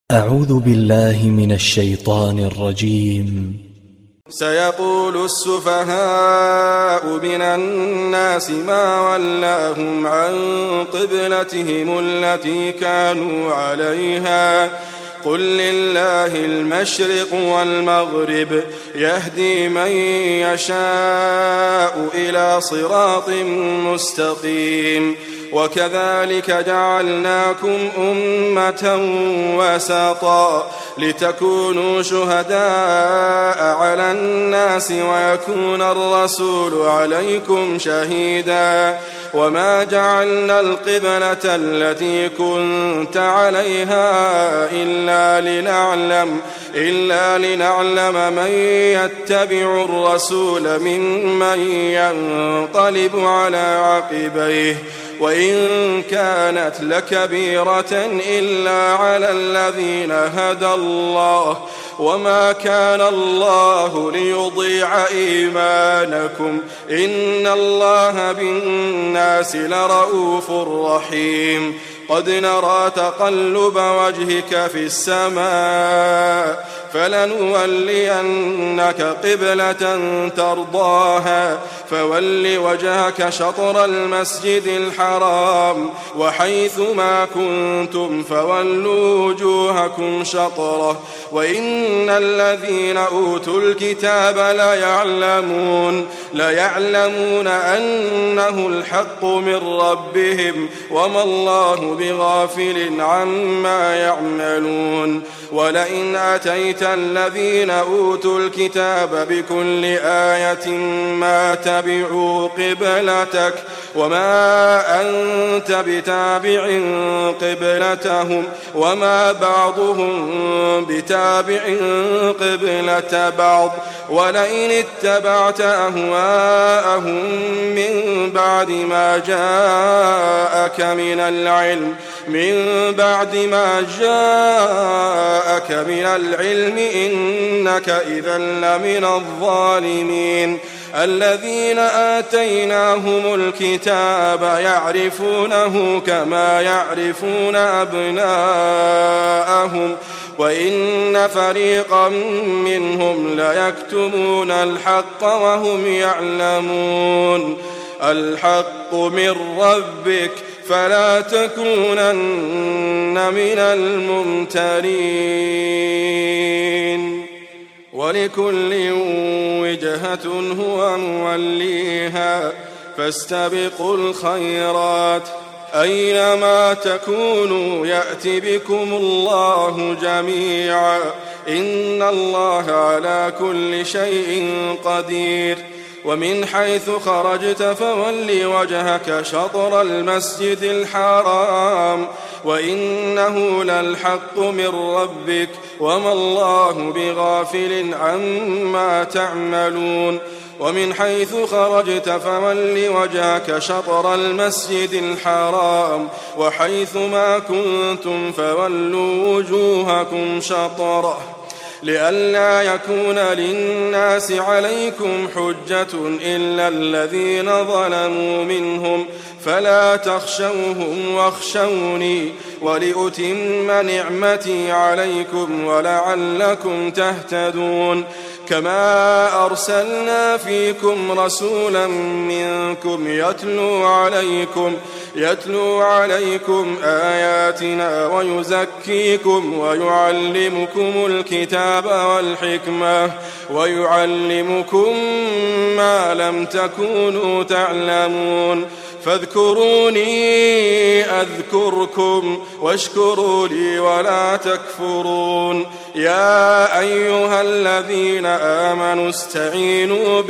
أعوذ بالله من الشيطان الرجيم. سيقول السفهاء من الناس ما ولاهم عن قبلتهم التي كانوا عليها قل لله المشرق والمغرب يهدي من يشاء إلى صراط مستقيم وكذلك جعلناكم أمة وسطا لتكونوا شهداء على الناس ويكون الرسول عليكم شهيدا وما جعلنا القبلة التي كنت عليها إلا لنعلم من يتبع الرسول ممن ينقلب على عقبيه وإن كانت لكبيرة إلا على الذين هدى الله وما كان الله ليضيع إيمانكم إن الله بالناس لرؤوف رحيم قد نرى تقلب وجهك في السماء فلنولينك قبلة ترضاها فول وجهك شطر المسجد الحرام وحيث ما كنتم فولوا وجوهكم شطره وإن الذين أوتوا الكتاب ليعلمون أنه الحق من ربهم وما الله بغافل عما يعملون ولئن أتيت الذين أوتوا الكتاب بكل آية ما تبعوا قبلتك وما أنت بتابع قبلتهم وما بعضهم بتابع قبلة بعض ولئن اتبعت أهواءهم من بعد ما جاءك من العلم إنك إذا لمن الظالمين الذين آتيناهم الكتاب يعرفونه كما يعرفون أبناءهم وإن فريقا منهم ليكتمون الحق وهم يعلمون الحق من ربك فلا تكونن من الممترين ولكل وجهة هو موليها فاستبقوا الخيرات أينما تكونوا يأتي بكم الله جميعا إن الله على كل شيء قدير ومن حيث خرجت فول وجهك شطر المسجد الحرام وإنه للحق من ربك وما الله بغافل عما تعملون ومن حيث خرجت فول وجهك شطر المسجد الحرام وحيث ما كنتم فولوا وجوهكم شطره لئلا يكون للناس عليكم حجة إلا الذين ظلموا منهم فلا تخشوهم واخشوني ولأتم نعمتي عليكم ولعلكم تهتدون كما أرسلنا فيكم رسولا منكم يتلو عليكم آياتنا ويزكيكم ويعلمكم الكتاب والحكمة ويعلمكم ما لم تكونوا تعلمون فاذكروني أذكركم واشكروا لي ولا تكفرون يا أيها الذين آمنوا استعينوا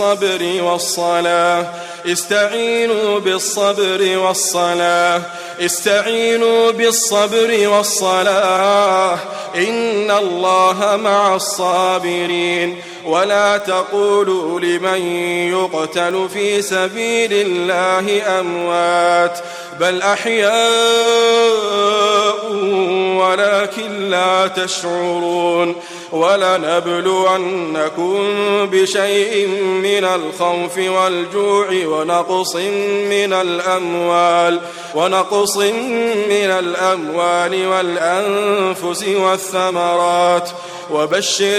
بالصبر والصلاة إن الله مع الصابرين ولا تقولوا لمن يقتل في سبيل الله أموات بل أحياء ولكن لا تشعرون ولنبلونكم بشيء من الخوف والجوع ونقص من الأموال والأنفس والثمرات وبشر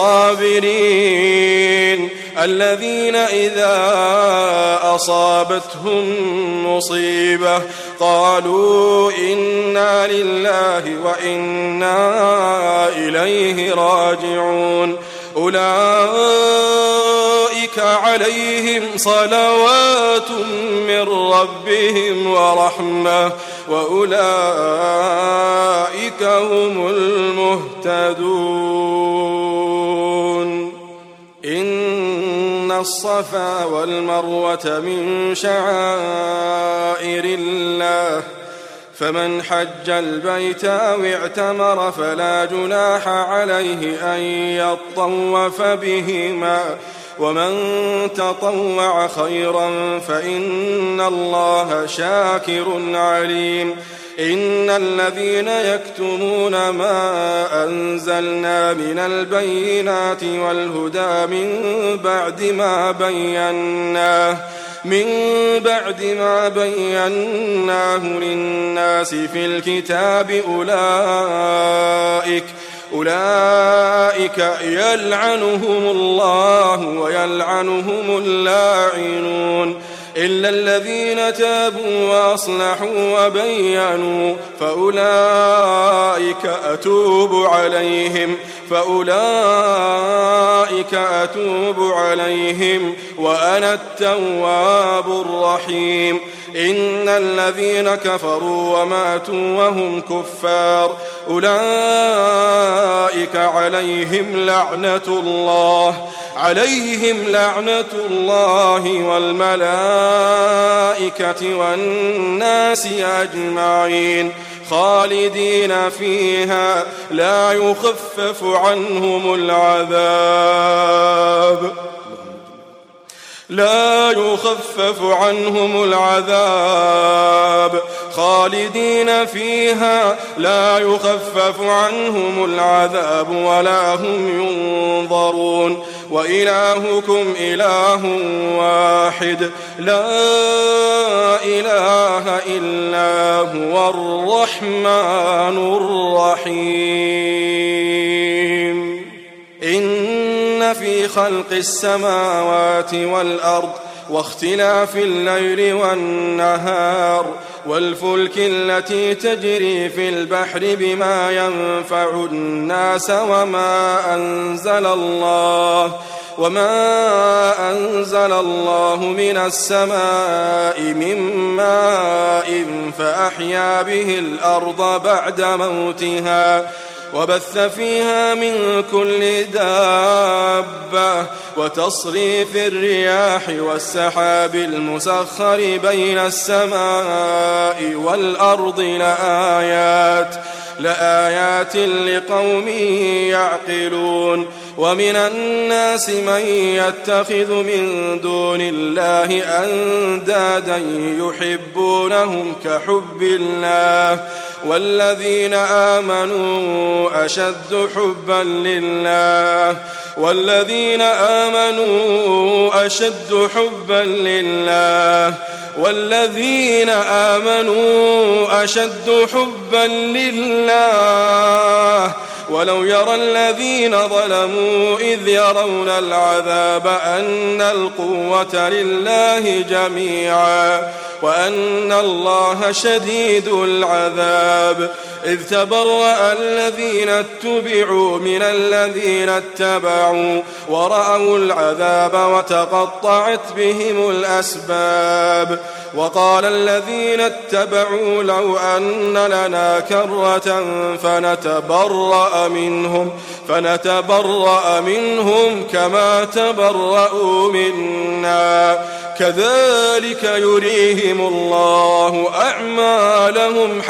الصابرين الذين إذا أصابتهم مصيبة قالوا إنا لله وإنا إليه راجعون أولئك عليهم صلوات من ربهم ورحمة وأولئك هم المهتدون إن الصفا والمروة من شعائر الله فمن حج البيت أو اعتمر فلا جناح عليه أن يطوف بهما ومن تطوع خيرا فإن الله شاكر عليم إن الذين يكتمون ما أنزلنا من البينات والهدى من بعد ما بيناه للناس في الكتاب أولئك يلعنهم الله ويلعنهم اللاعنون إلا الذين تابوا وأصلحوا وبينوا فأولئك أتوب عليهم وأنا التواب الرحيم إن الذين كفروا وماتوا وهم كفار أولئك عليهم لعنة الله والملائكة والناس أجمعين خالدين فيها لا يخفف عنهم العذاب خالدين فيها لا يخفف عنهم العذاب ولا هم ينظرون وإلهكم إله واحد لا إله إلا هو الرحمن الرحيم إن في خلق السماوات والأرض واختلاف الليل والنهار والفلك التي تجري في البحر بما ينفع الناس وما أنزل الله من السماء من ماء فأحيا به الأرض بعد موتها وبث فيها من كل دابة وتصريف الرياح والسحاب المسخر بين السماء والأرض لآيات لقوم يعقلون ومن الناس من يتخذ من دون الله أندادا يحبونهم كحب الله والذين آمنوا أشد حبا لله ولو يرى الذين ظلموا إذ يرون العذاب أن القوة لله جميعا وأن الله شديد العذاب إذ تبرأ الذين اتبعوا من الذين اتبعوا ورأوا العذاب وتقطعت بهم الأسباب وقال الذين اتبعوا لو أن لنا كرة فنتبرأ منهم كما تبرأوا منا كذلك يريهم الله أعمالهم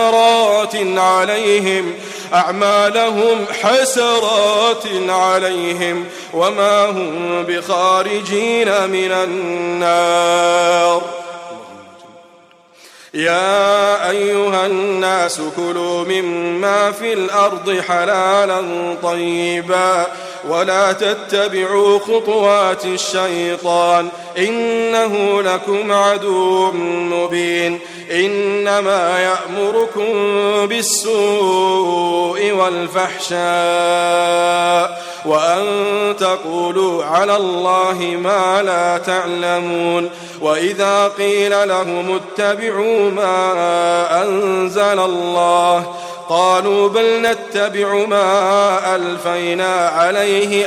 حسرات عليهم وما هم بخارجين من النار يا أيها الناس كلوا مما في الأرض حلالا طيبا ولا تتبعوا خطوات الشيطان إنه لكم عدو مبين إنما يأمركم بالسوء والفحشاء وأن تقولوا على الله ما لا تعلمون وإذا قيل لهم اتبعوا ما أنزل الله قالوا بل نتبع ما ألفينا عليه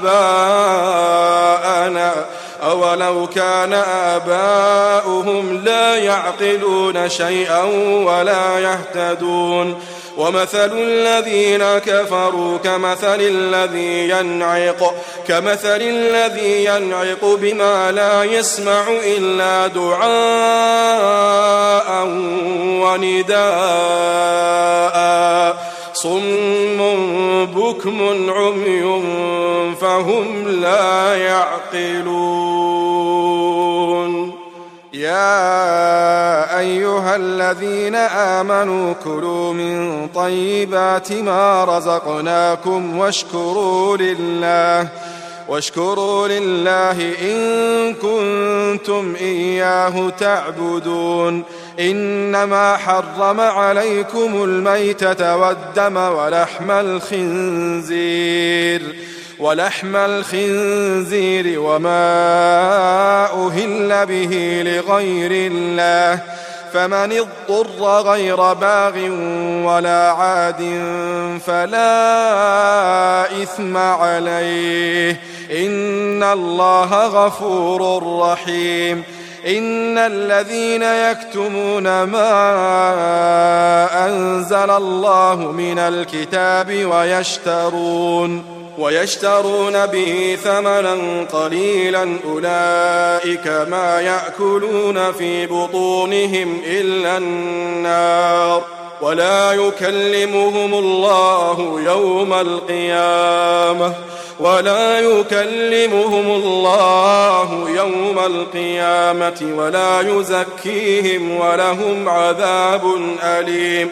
آباءنا أولو كان آباؤهم لا يعقلون شيئا ولا يهتدون ومثل الذين كفروا كمثل الذي ينعق بما لا يسمع إلا دعاء ونداء صم بكم عمي فهم لا يعقلون يا أيها الذين آمنوا كلوا من طيبات ما رزقناكم واشكروا لله إن كنتم إياه تعبدون إنما حرم عليكم الميتة والدم ولحم الخنزير وما أهل به لغير الله فمن اضطر غير باغ ولا عاد فلا إثم عليه إن الله غفور رحيم إن الذين يكتمون ما أنزل الله من الكتاب ويشترون به ثمنا قليلا أولئك ما يأكلون في بطونهم إلا النار ولا يكلمهم الله يوم القيامة ولا يزكيهم ولهم عذاب أليم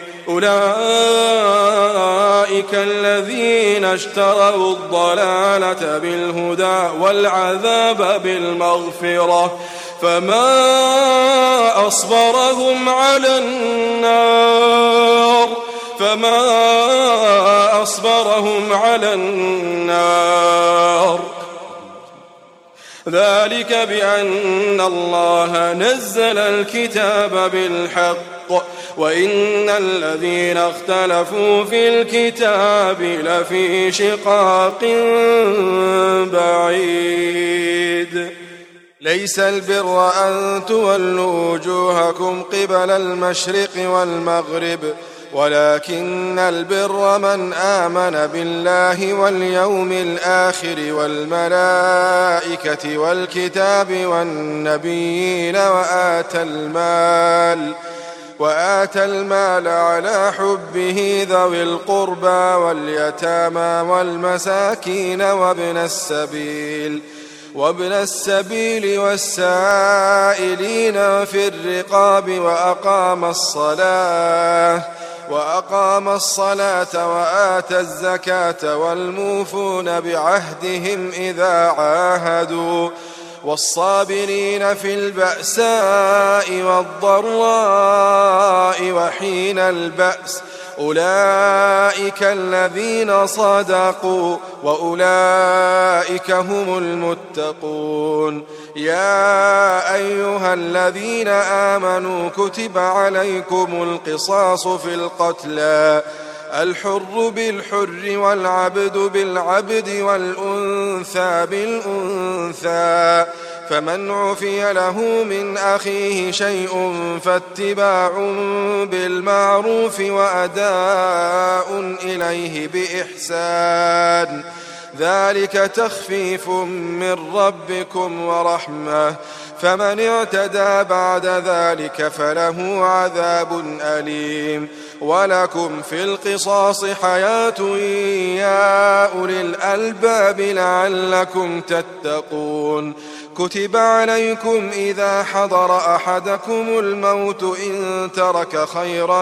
أولئك الذين اشتروا الضلالة بالهدى والعذاب بالمغفرة فما أصبرهم على النار ذلك بأن الله نزل الكتاب بالحق وإن الذين اختلفوا في الكتاب لفي شقاق بعيد ليس البر أن تولوا وجوهكم قبل المشرق والمغرب ولكن البر من آمن بالله واليوم الآخر والملائكة والكتاب والنبيين وآتى المال على حبه ذوي القربى واليتامى والمساكين وابن السبيل والسائلين في الرقاب وأقام الصلاة وآتى الزكاة والموفون بعهدهم إذا عاهدوا والصابرين في البأساء والضراء وحين البأس أولئك الذين صدقوا وأولئك هم المتقون يا أيها الذين آمنوا كتب عليكم القصاص في القتلى الحر بالحر والعبد بالعبد والأنثى بالأنثى فمن عفي له من أخيه شيء فاتباع بالمعروف وأداء إليه بإحسان ذلك تخفيف من ربكم ورحمة فمن اعتدى بعد ذلك فله عذاب أليم ولكم في القصاص حياة يا أولي الألباب لعلكم تتقون كتب عليكم إذا حضر أحدكم الموت إن ترك خيرا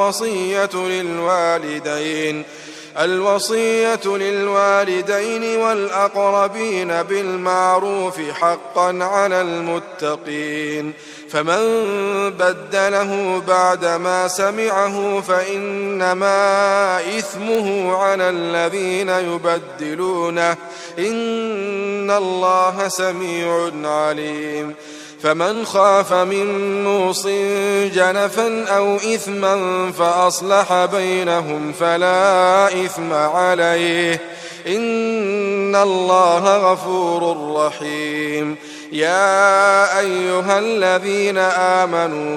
الوصية للوالدين والأقربين بالمعروف حقا على المتقين. فمن بدله بعدما سمعه فإنما إثمه على الذين يبدلونه إن الله سميع عليم. فمن خاف من موص جنفا أو إثما فأصلح بينهم فلا إثم عليه إن الله غفور رحيم. يا أيها الذين آمنوا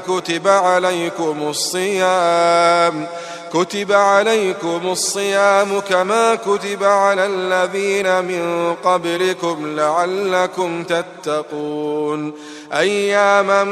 كتب عليكم الصيام كما كتب على الذين من قبلكم لعلكم تتقون أياما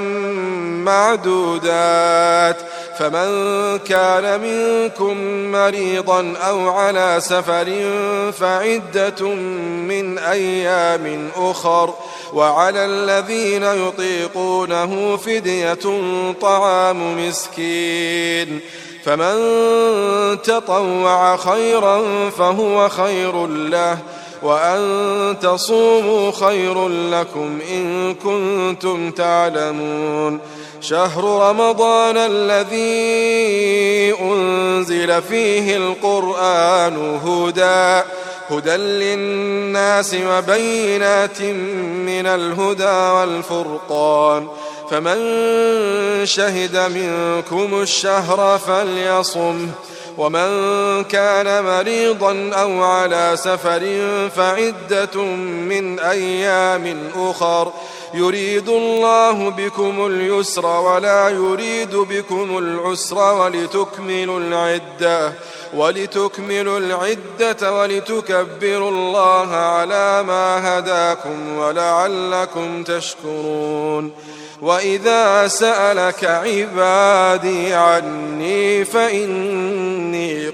معدودات. فمن كان منكم مريضا أو على سفر فعدة من أيام أخر وعلى الذين يطيقونه فدية طعام مسكين. فمن تطوع خيرا فهو خير له وأن تصوموا خير لكم إن كنتم تعلمون. شهر رمضان الذي أنزل فيه القرآن هدى للناس وبينات من الهدى والفرقان. فمن شهد منكم الشهر فليصمه ومن كان مريضا أو على سفر فعدة من أيام أخر يريد الله بكم اليسر ولا يريد بكم العسر ولتكملوا العدة ولتكبروا الله على ما هداكم ولعلكم تشكرون. وإذا سألك عبادي عني فإني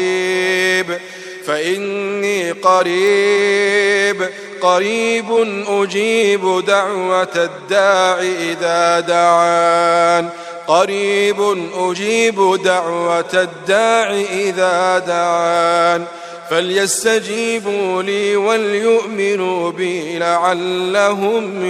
قريب أجيب دعوة الداع إذا دعان فليستجيبوا لي وليؤمنوا بي لعلهم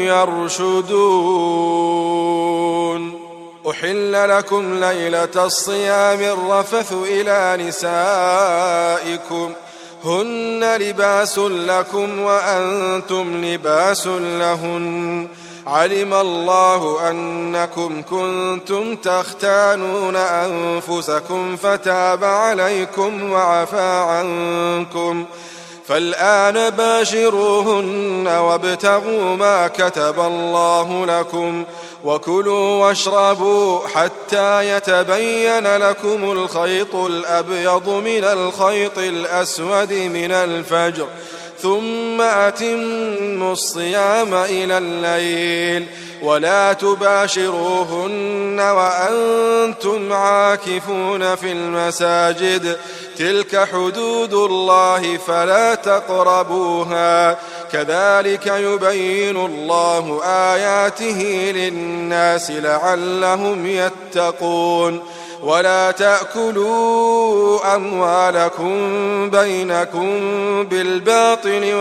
يرشدون. أحل لكم ليلة الصيام الرفث إلى نسائكم هن لباس لكم وأنتم لباس لهن علم الله أنكم كنتم تختانون أنفسكم فتاب عليكم وعفى عنكم فالآن باشروهن وابتغوا ما كتب الله لكم وكلوا واشربوا حتى يتبين لكم الخيط الأبيض من الخيط الأسود من الفجر ثم أتموا الصيام إلى الليل ولا تباشروهن وأنتم عاكفون في المساجد تلك حدود الله فلا تقربوها كذلك يبين الله آياته للناس لعلهم يتقون. ولا تأكلوا أموالكم بينكم بالباطل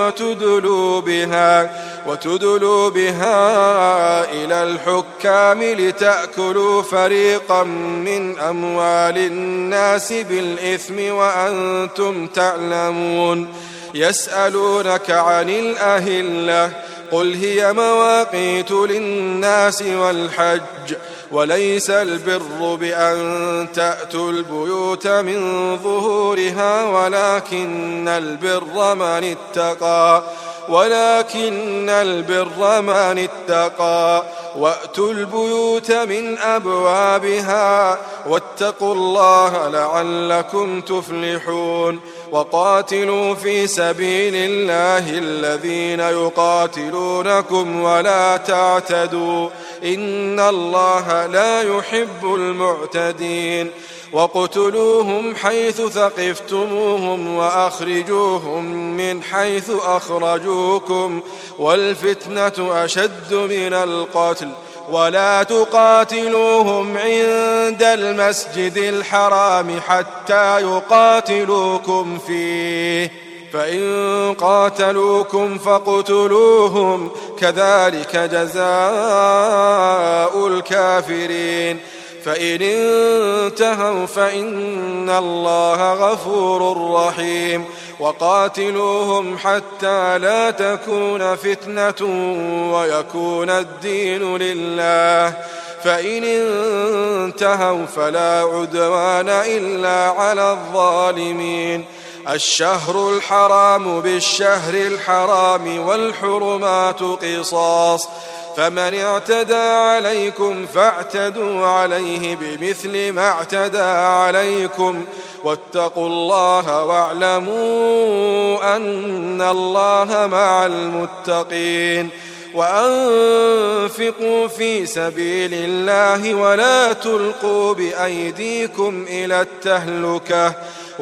وتدلوا بها إلى الحكام لتأكلوا فريقا من أموال الناس بالإثم وأنتم تعلمون. يسألونك عن الأهلة قل هي مواقيت للناس والحج وليس البر بأن تأتوا البيوت من ظهورها ولكن البر من اتقى وأتوا البيوت من أبوابها واتقوا الله لعلكم تفلحون. وقاتلوا في سبيل الله الذين يقاتلونكم ولا تعتدوا إن الله لا يحب المعتدين. وَاقْتُلُوهُمْ حَيْثُ ثَقِفْتُمُوهُمْ وَأَخْرِجُوهُمْ مِنْ حَيْثُ أَخْرَجُوكُمْ وَالْفِتْنَةُ أَشَدُّ مِنَ الْقَتْلِ وَلَا تُقَاتِلُوهُمْ عِندَ الْمَسْجِدِ الْحَرَامِ حَتَّى يُقَاتِلُوكُمْ فِيهِ فَإِن قَاتَلُوكُمْ فَاقْتُلُوهُمْ كَذَلِكَ جَزَاءُ الْكَافِرِينَ فَإِنِ انتهوا فَإِنَّ اللَّهَ غَفُورٌ رَحِيمٌ وَقَاتِلُوهُمْ حَتَّى لَا تَكُونَ فِتْنَةٌ وَيَكُونَ الدِّينُ لِلَّهِ فَإِنِ انتهوا فَلَا عُدْوَانَ إِلَّا عَلَى الظَّالِمِينَ الشهر الحرام بالشهر الحرام والحرمات قصاص فمن اعتدى عليكم فاعتدوا عليه بمثل ما اعتدى عليكم واتقوا الله واعلموا أن الله مع المتقين وأنفقوا في سبيل الله ولا تلقوا بأيديكم إلى التهلكة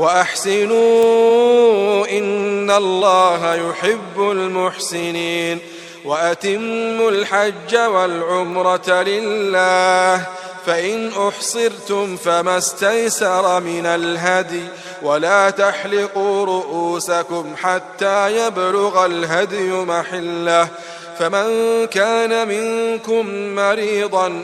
وأحسنوا إن الله يحب المحسنين وأتموا الحج والعمرة لله فإن أحصرتم فما استيسر من الهدي ولا تحلقوا رؤوسكم حتى يبلغ الهدي محله فمن كان منكم مريضا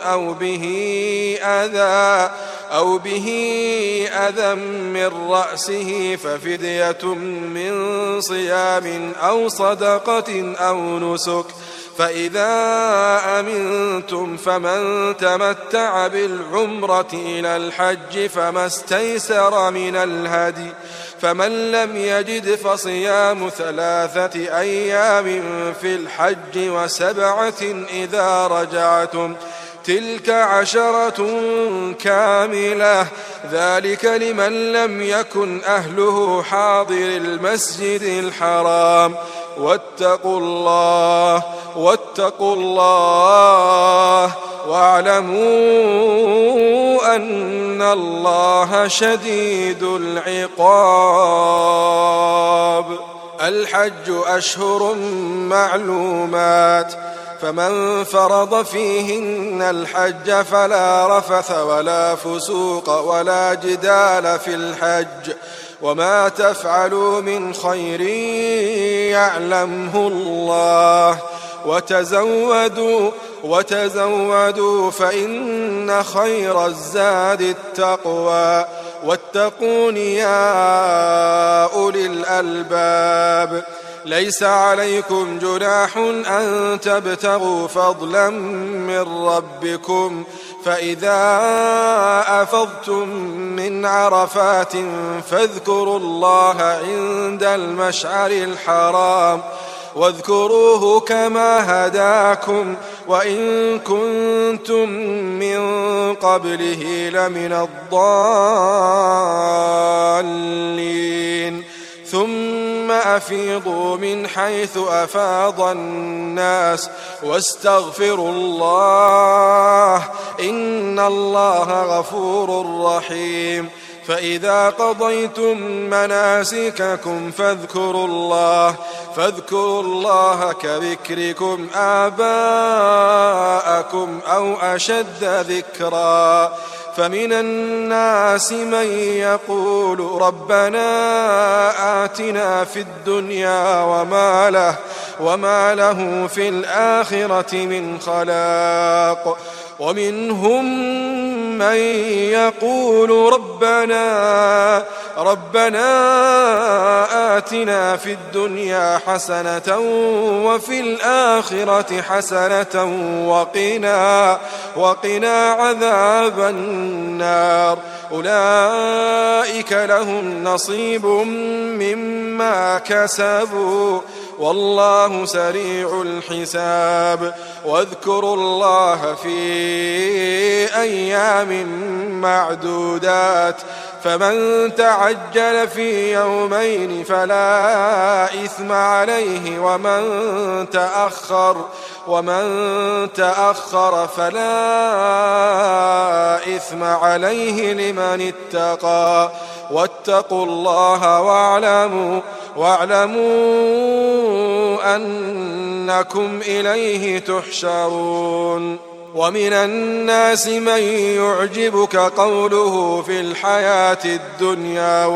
أو به أذى من رأسه ففدية من صيام أو صدقة أو نسك فإذا أمنتم فمن تمتع بالعمرة إلى الحج فما استيسر من الهدي فمن لم يجد فصيام 3 أيام في الحج و7 إذا رجعتم تلك 10 كاملة ذلك لمن لم يكن أهله حاضر المسجد الحرام واتقوا الله واعلموا أن الله شديد العقاب الحج أشهر معلومات فمن فرض فيهن الحج فلا رفث ولا فسوق ولا جدال في الحج وما تفعلوا من خير يعلمه الله وتزودوا فإن خير الزاد التقوى واتقون يا أولي الألباب ليس عليكم جناح أن تبتغوا فضلا من ربكم فإذا أفضتم من عرفات فاذكروا الله عند المشعر الحرام واذكروه كما هداكم وإن كنتم من قبله لمن الضالين ثم أفيضوا من حيث أفاض الناس واستغفروا الله إن الله غفور رحيم فإذا قضيتم مناسككم فاذكروا الله كذكركم آباءكم أو أشد ذكرا فمن الناس من يقول ربنا آتنا في الدنيا وما له في الآخرة من خلاق ومنهم من يقول ربنا آتنا في الدنيا حسنة وفي الآخرة حسنة وقنا عذاب النار أولئك لهم نصيب مما كسبوا والله سريع الحساب. واذكروا الله في أيام معدودات، فمن تعجل في يومين فلا إثم عليه، ومن تأخر فلا إثم عليه لمن اتقى. واتقوا الله واعلموا أنكم إليه تحشرون. ومن الناس من يعجبك قوله في الحياة الدنيا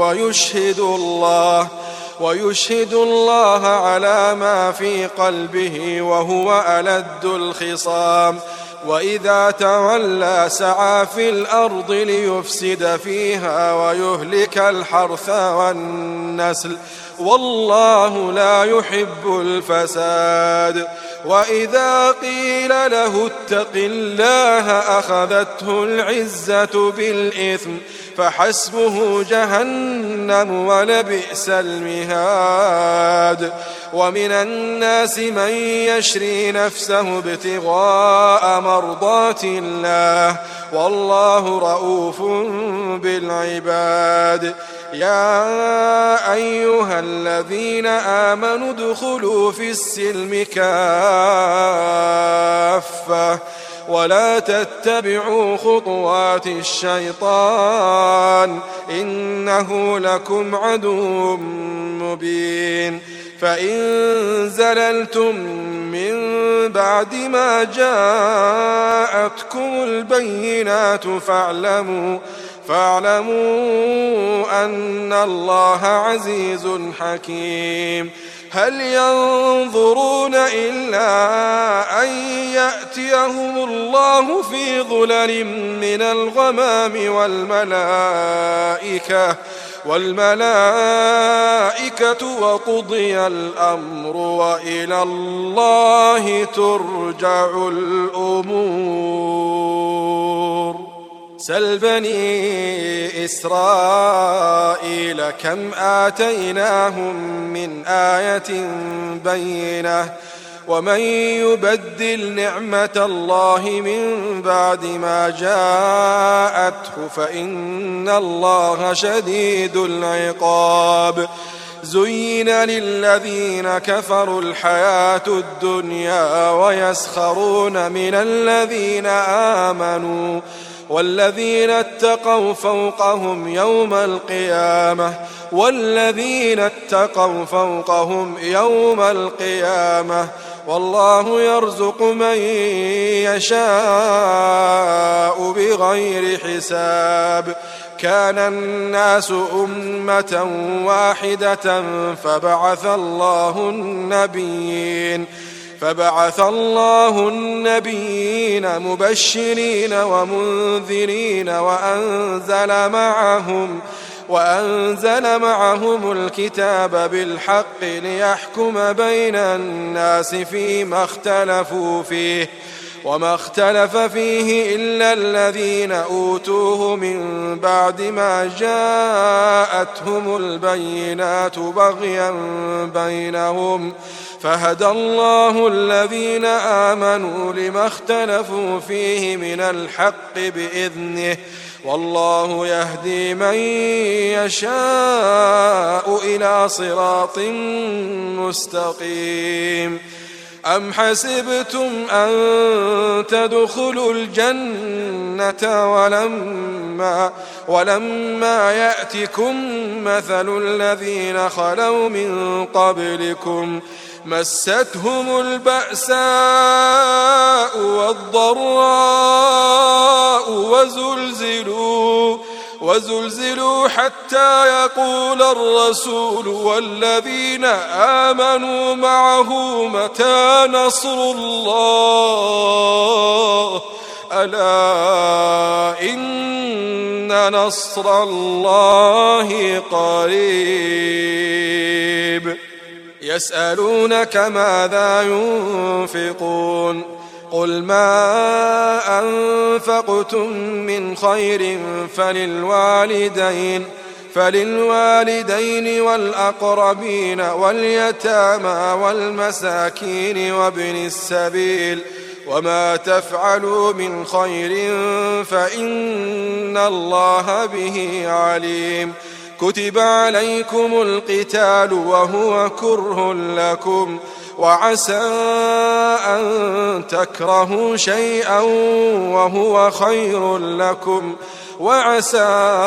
ويشهد الله على ما في قلبه وهو ألد الخصام. وإذا تولى سعى في الأرض ليفسد فيها ويهلك الحرث والنسل، والله لا يحب الفساد. وإذا قيل له اتق الله أخذته العزة بالإثم فحسبه جهنم ولبئس المهاد. ومن الناس من يشري نفسه ابتغاء مرضات الله، والله رؤوف بالعباد. يا أيها الذين آمنوا ادخلوا في السلم كافة ولا تتبعوا خطوات الشيطان إنه لكم عدو مبين. فإن زللتم من بعد ما جاءتكم البينات فاعلموا أن الله عزيز حكيم. هل ينظرون إلا أن يأتيهم الله في ظلل من الغمام والملائكة وقضي الأمر وإلى الله ترجع الأمور. سل بني إسرائيل كم آتيناهم من آية بينة ومن يبدل نعمة الله من بعد ما جاءته فإن الله شديد العقاب. زين للذين كفروا الحياة الدنيا ويسخرون من الذين آمنوا والذين اتقوا فوقهم يوم القيامة والله يرزق من يشاء بغير حساب. كان الناس أمة واحدة فبعث الله النبيين مبشرين ومنذرين وأنزل معهم الكتاب بالحق ليحكم بين الناس فيما اختلفوا فيه وما اختلف فيه إلا الذين أوتوه من بعد ما جاءتهم البينات بغيا بينهم فهدى الله الذين آمنوا لما اختلفوا فيه من الحق بإذنه والله يهدي من يشاء إلى صراط مستقيم. أم حسبتم أن تدخلوا الجنة ولما يأتكم مثل الذين خلوا من قبلكم مستهم البأساء والضراء وزلزلوا حتى يقول الرسول والذين آمنوا معه متى نصر الله ألا إن نصر الله قريب. يسألونك ماذا ينفقون قل ما أنفقتم من خير فللوالدين فللوالدين والأقربين واليتامى والمساكين وابن السبيل وما تفعلوا من خير فإن الله به عليم كتب عليكم القتال وهو كره لكم وعسى أن تكرهوا شيئا وهو خير لكم وعسى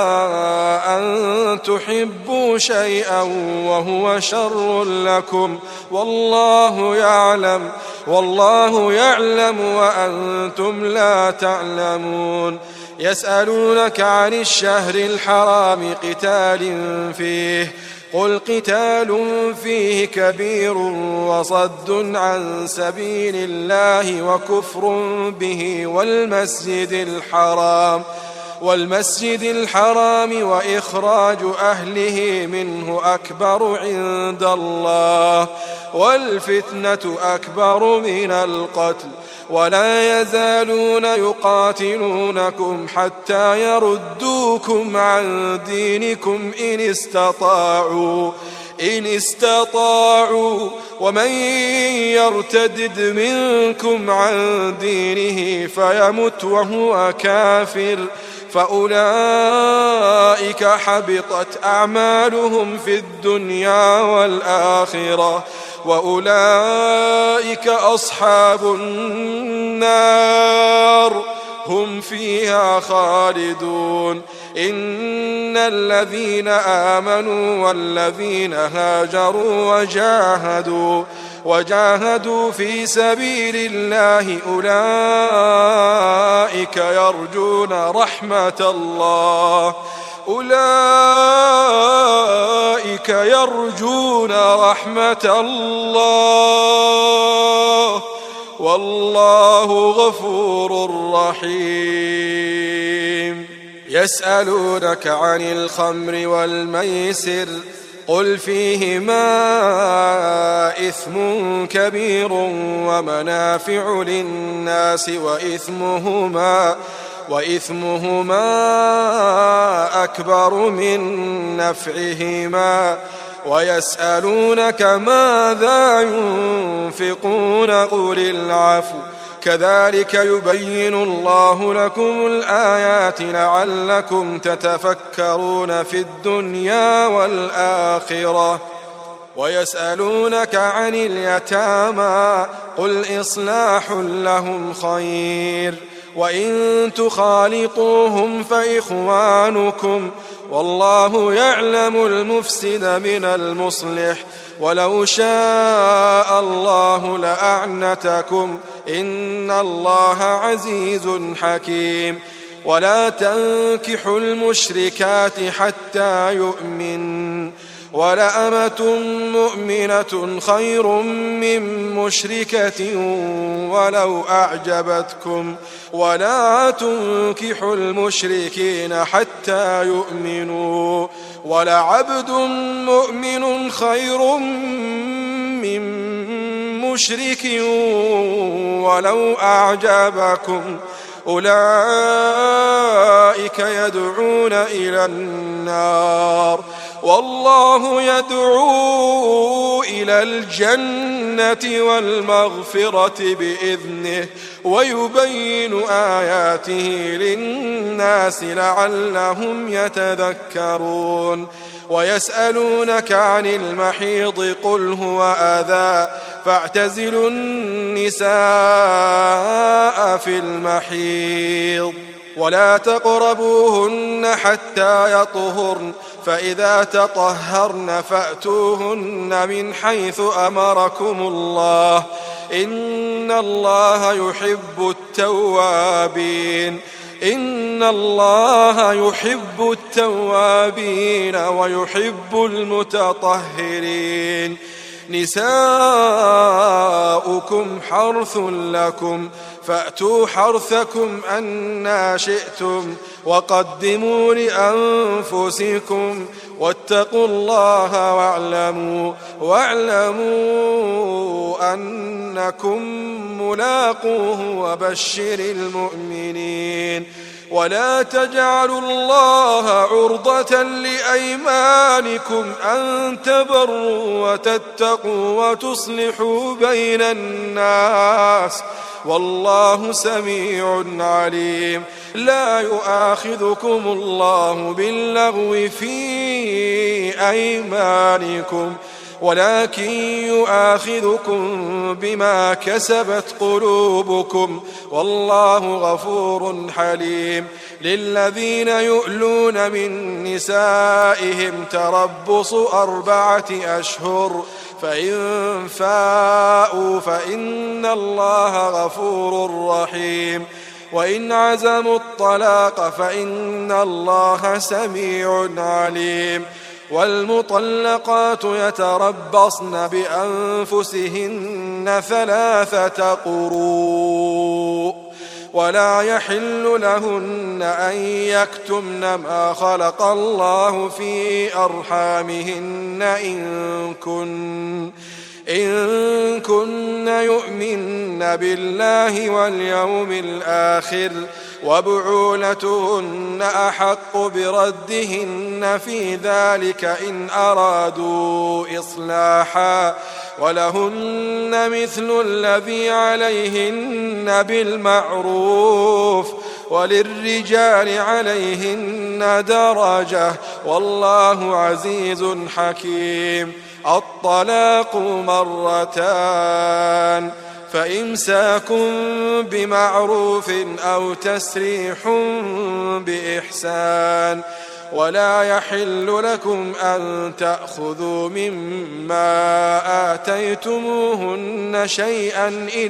أن تحبوا شيئا وهو شر لكم والله يعلم وأنتم لا تعلمون يسألونك عن الشهر الحرام قتال فيه قل قتال فيه كبير وصد عن سبيل الله وكفر به والمسجد الحرام وإخراج أهله منه أكبر عند الله والفتنة أكبر من القتل ولا يزالون يقاتلونكم حتى يردوكم عن دينكم إن استطاعوا ومن يرتدد منكم عن دينه فيمت وهو كافر فأولئك حبطت أعمالهم في الدنيا والآخرة وأولئك أصحاب النار هم فيها خالدون إن الذين آمنوا والذين هاجروا وجاهدوا في سبيل الله أولئك يرجون رحمة الله والله غفور رحيم يسألونك عن الخمر والميسر قل فيهما إثم كبير ومنافع للناس وإثمهما أكبر من نفعهما ويسألونك ماذا ينفقون قل العفو كذلك يبين الله لكم الآيات لعلكم تتفكرون في الدنيا والآخرة ويسألونك عن اليتامى قل إصلاح لهم خير وإن تخالطوهم فإخوانكم والله يعلم المفسد من المصلح ولو شاء الله لأعنتكم إن الله عزيز حكيم ولا تنكحوا المشركات حتى يؤمن ولأمة مؤمنة خير من مشركة ولو أعجبتكم ولا تنكحوا المشركين حتى يؤمنوا ولعبد مؤمن خير من مشرك ولو أعجبكم أولئك يدعون إلى النار والله يدعو إلى الجنة والمغفرة بإذنه ويبين آياته للناس لعلهم يتذكرون ويسألونك عن المحيض قل هو أذى فاعتزلوا النساء في المحيض ولا تقربوهن حتى يطهرن فإذا تطهرن فأتوهن من حيث أمركم الله إن الله يحب التوابين ويحب المتطهرين نساؤكم حرث لكم فأتوا حرثكم أنى شئتم وقدموا لأنفسكم واتقوا الله واعلموا أنكم ملاقوه وبشر المؤمنين ولا تجعلوا الله عرضة لأيمانكم أن تبروا وتتقوا وتصلحوا بين الناس والله سميع عليم. لا يؤاخذكم الله باللغو في أيمانكم ولكن يؤاخذكم بما كسبت قلوبكم والله غفور حليم. للذين يؤلون من نسائهم تربص 4 أشهر فإن فاءوا فإن الله غفور رحيم. وإن عزموا الطلاق فإن الله سميع عليم. والمطلقات يتربصن بأنفسهن 3 قروء ولا يحل لهن أن يكتمن ما خلق الله في أرحامهن إن كن يؤمن بالله واليوم الآخر وبعولتهن أحق بردهن في ذلك إن أرادوا إصلاحا ولهن مثل الذي عليهن بالمعروف وللرجال عليهن درجة والله عزيز حكيم. الطلاق 2 فإمساك بمعروف أو تسريح بإحسان ولا يحل لكم أن تأخذوا مما آتيتموهن شيئا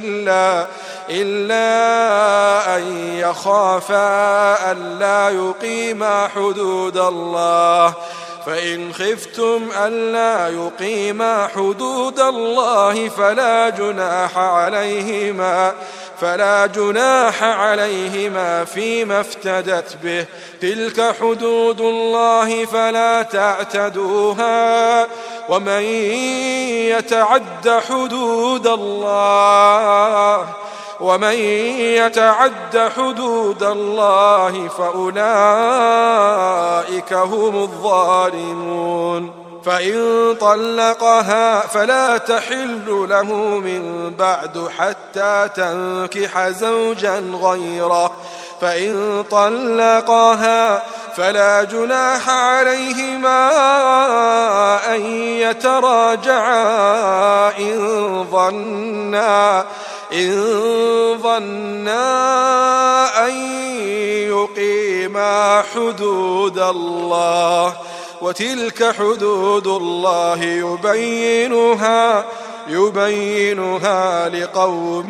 إلا أن يخافا ألا يقيما حدود الله فإن خفتم ألا يقيما حدود الله فلا جناح عليهما فيما افتدت به. تلك حدود الله فلا تعتدوها ومن يتعد حدود الله فأولئك هم الظالمون. فإن طلقها فلا تحل له من بعد حتى تنكح زوجا غيره. فإن طلقها فلا جناح عليهما أن يتراجعا إن ظنا أن يقيما حدود الله وتلك حدود الله يبينها لقوم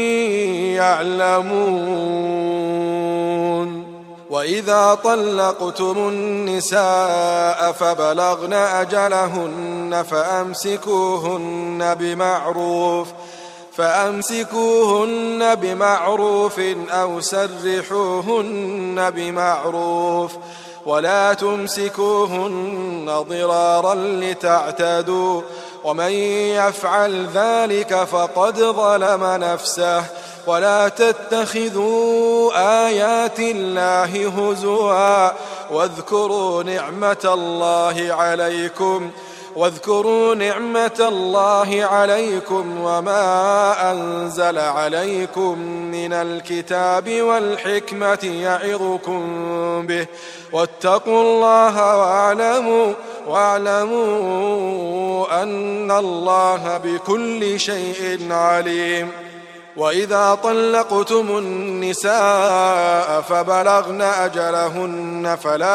يعلمون. وإذا طلقتم النساء فبلغن أجلهن فأمسكوهن بمعروف أو سرحوهن بمعروف ولا تمسكوهن ضرارا لتعتدوا ومن يفعل ذلك فقد ظلم نفسه. ولا تتخذوا آيات الله هزوا واذكروا نعمة الله عليكم وما أنزل عليكم من الكتاب والحكمة يعظكم به واتقوا الله واعلموا أن الله بكل شيء عليم. وإذا طلقتم النساء فبلغن أجلهن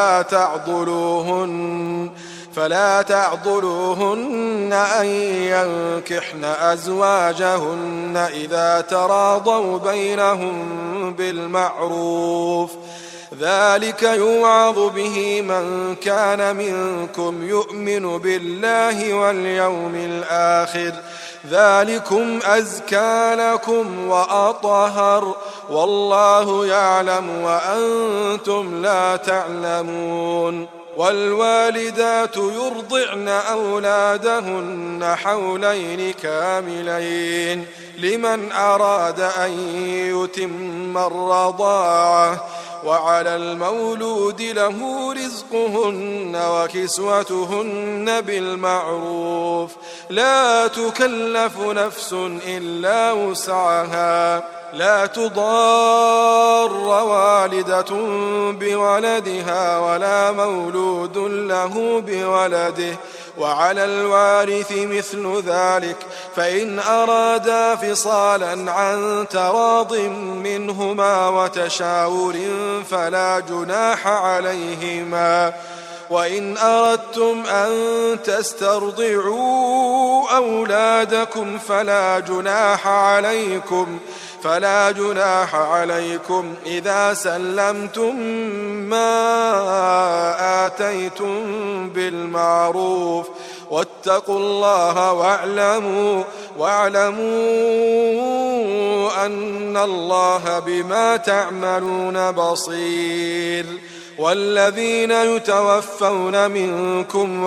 فلا تعضلوهن أن ينكحن أزواجهن إذا تراضوا بينهم بالمعروف. ذلك يوعظ به من كان منكم يؤمن بالله واليوم الآخر ذلكم أزكى لكم وأطهر والله يعلم وأنتم لا تعلمون. والوالدات يرضعن أولادهن حولين كاملين لمن أراد أن يتم الرضاعة وعلى المولود له رزقهن وكسوتهن بالمعروف لا تكلف نفس إلا وسعها لا تضار والدة بولدها ولا مولود له بولده وعلى الوارث مثل ذلك فإن أرادا فصالا عن تراض منهما وتشاور فلا جناح عليهما وإن أردتم أن تسترضعوا أولادكم فلا جناح عليكم إذا سلمتم ما آتيتم بالمعروف واتقوا الله واعلموا أن الله بما تعملون بصير والذين يتوفون منكم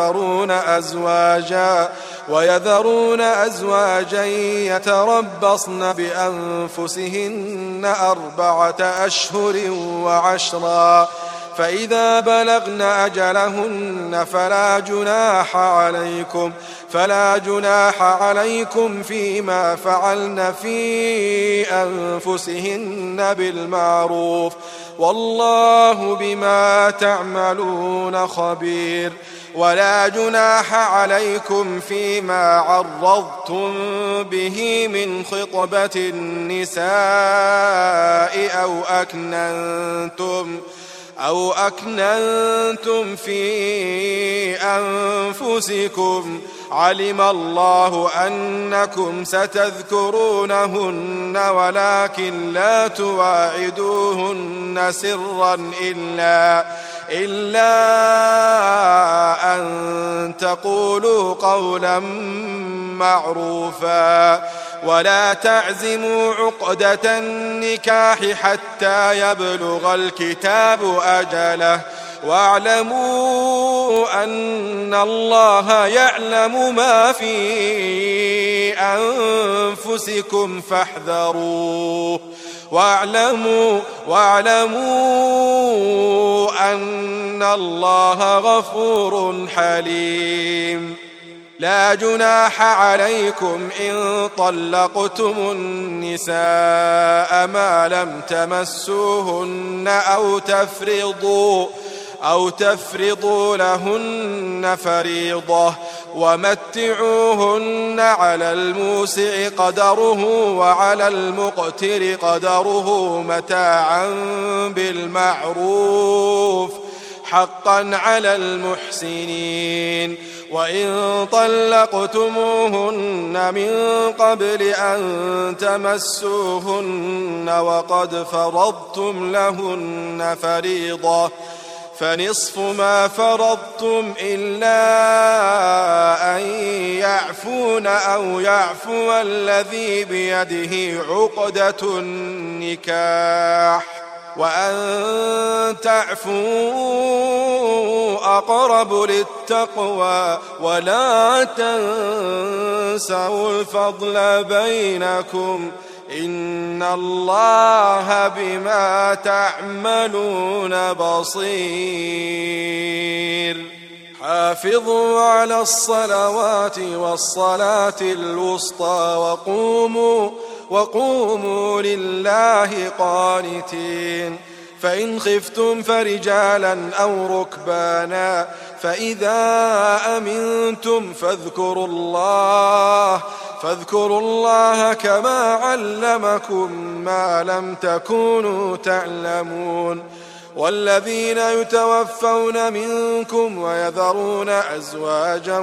ويذرون أزواجا يتربصن بأنفسهن 4 أشهر وعشرا فإذا بلغن أجلهن فلا جناح عليكم فيما فعلن في أنفسهن بالمعروف والله بما تعملون خبير ولا جناح عليكم فيما عرضتم به من خطبة النساء أو أكننتم في أنفسكم علم الله أنكم ستذكرونهن ولكن لا تواعدوهن سرا إلا أن تقولوا قولا معروفا ولا تعزموا عقدة النكاح حتى يبلغ الكتاب أجله واعلموا أن الله يعلم ما في أنفسكم فاحذروه واعلموا أن الله غفور حليم لا جناح عليكم إن طلقتم النساء ما لم تمسوهن أو تفرضوا لهن فريضة ومتعوهن على الموسع قدره وعلى المقتر قدره متاعا بالمعروف حقا على المحسنين وإن طلقتموهن من قبل أن تمسوهن وقد فرضتم لهن فريضة فنصف ما فرضتم إلا أن يعفون أو يعفو الذي بيده عقدة النكاح وأن تعفوا أقرب للتقوى ولا تنسوا الفضل بينكم إن الله بما تعملون بصير حافظوا على الصلوات والصلاة الوسطى وقوموا لله قانتين فإن خفتم فرجالا أو ركبانا فإذا أمنتم فاذكروا الله كما علمكم ما لم تكونوا تعلمون والذين يتوفون منكم ويذرون أزواجا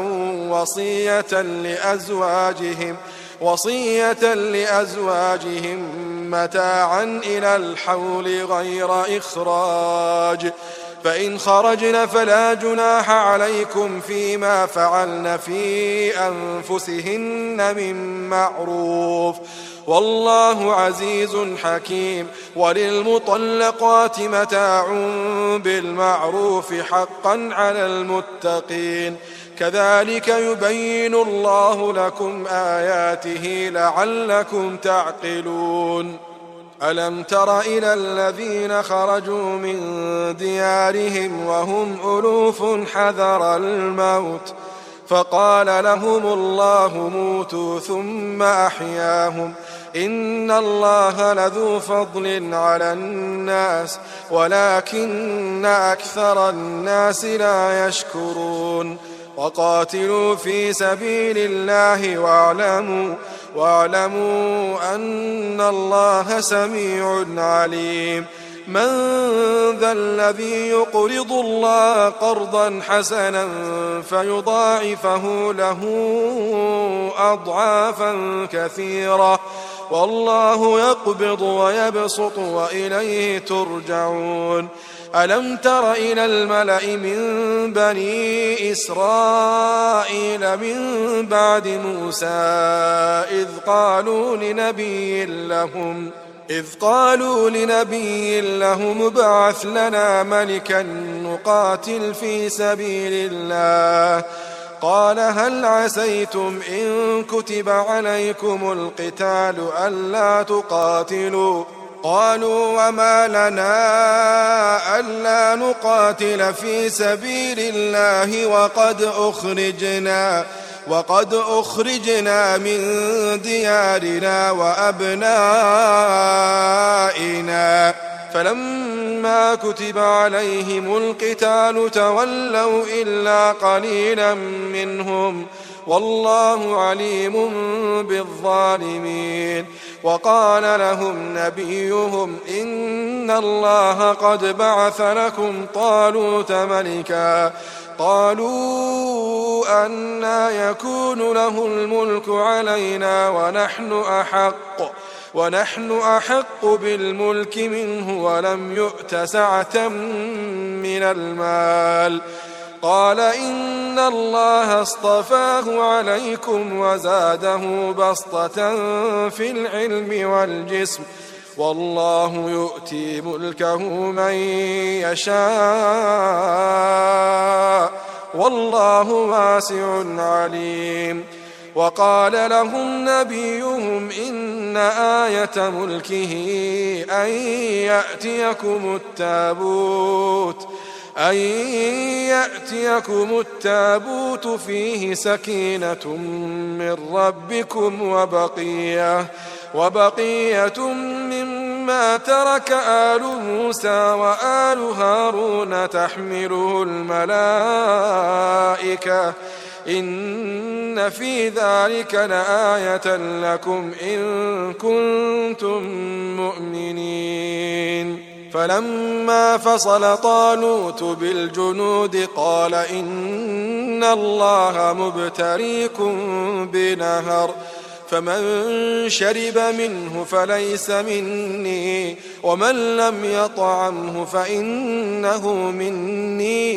وصية لأزواجهم متاعا إلى الحول غير إخراج فإن خرجن فلا جناح عليكم فيما فعلن في أنفسهن من معروف والله عزيز حكيم وللمطلقات متاع بالمعروف حقا على المتقين كذلك يبين الله لكم آياته لعلكم تعقلون ألم تر إلى الذين خرجوا من ديارهم وهم ألوف حذر الموت فقال لهم الله موتوا ثم أحياهم إن الله لذو فضل على الناس ولكن أكثر الناس لا يشكرون وقاتلوا في سبيل الله واعلموا أن الله سميع عليم من ذا الذي يقرض الله قرضا حسنا فيضاعفه له أضعافا كثيرة والله يقبض ويبسط وإليه ترجعون ألم تر إلى الملأ من بني إسرائيل من بعد موسى إذ قالوا لنبي لهم ابعث لنا ملكا نقاتل في سبيل الله قال هل عسيتم إن كتب عليكم القتال ألا تقاتلوا قالوا وما لنا ألا نقاتل في سبيل الله وقد أخرجنا من ديارنا وأبنائنا فلما كتب عليهم القتال تولوا إلا قليلا منهم والله عليم بالظالمين وقال لهم نبيهم إن الله قد بعث لكم طالوت ملكا قالوا أنى يكون له الملك علينا ونحن أحق بالملك منه ولم يؤت سعة من المال قال إن الله اصطفاه عليكم وزاده بسطة في العلم والجسم والله يؤتي ملكه من يشاء والله واسع عليم وقال لهم نبيهم إن آية ملكه أن يأتيكم التابوت فيه سكينة من ربكم وبقية مما ترك آل موسى وآل هارون تحمله الملائكة إن في ذلك لآية لكم إن كنتم مؤمنين فلما فصل طالوت بالجنود قال إن الله مبتليكم بنهر فمن شرب منه فليس مني ومن لم يطعمه فإنه مني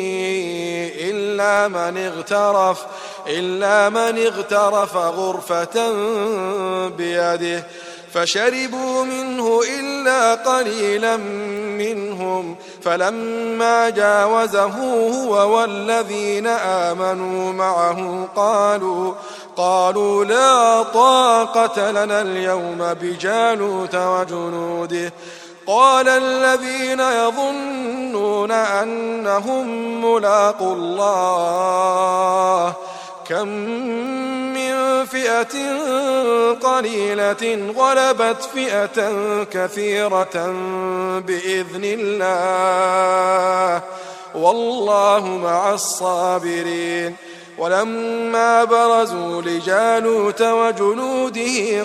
إلا من اغترف غرفة بيده فشربوا منه إلا قليلا منهم فلما جاوزه هو والذين آمنوا معه قالوا لا طاقة لنا اليوم بجالوت وجنوده قال الذين يظنون أنهم ملاقو الله كم من فئة قليلة غلبت فئة كثيرة بإذن الله والله مع الصابرين ولما برزوا لجالوت وجنوده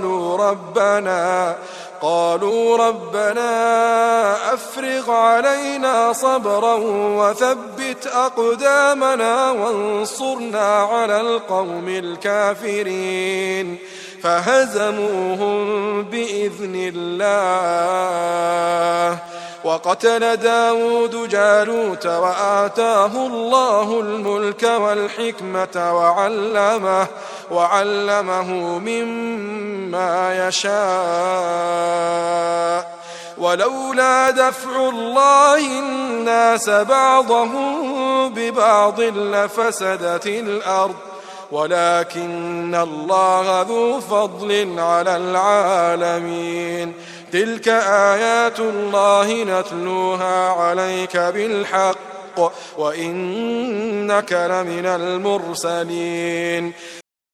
قالوا ربنا أفرغ علينا صبرا وثبت أقدامنا وانصرنا على القوم الكافرين فهزموهم بإذن الله وقتل داود جالوت وآتاه الله الملك والحكمة وعلمه مما يشاء ولولا دفع الله الناس بعضهم ببعض لفسدت الأرض ولكن الله ذو فضل على العالمين تلك آيات الله نتلوها عليك بالحق وإنك لمن المرسلين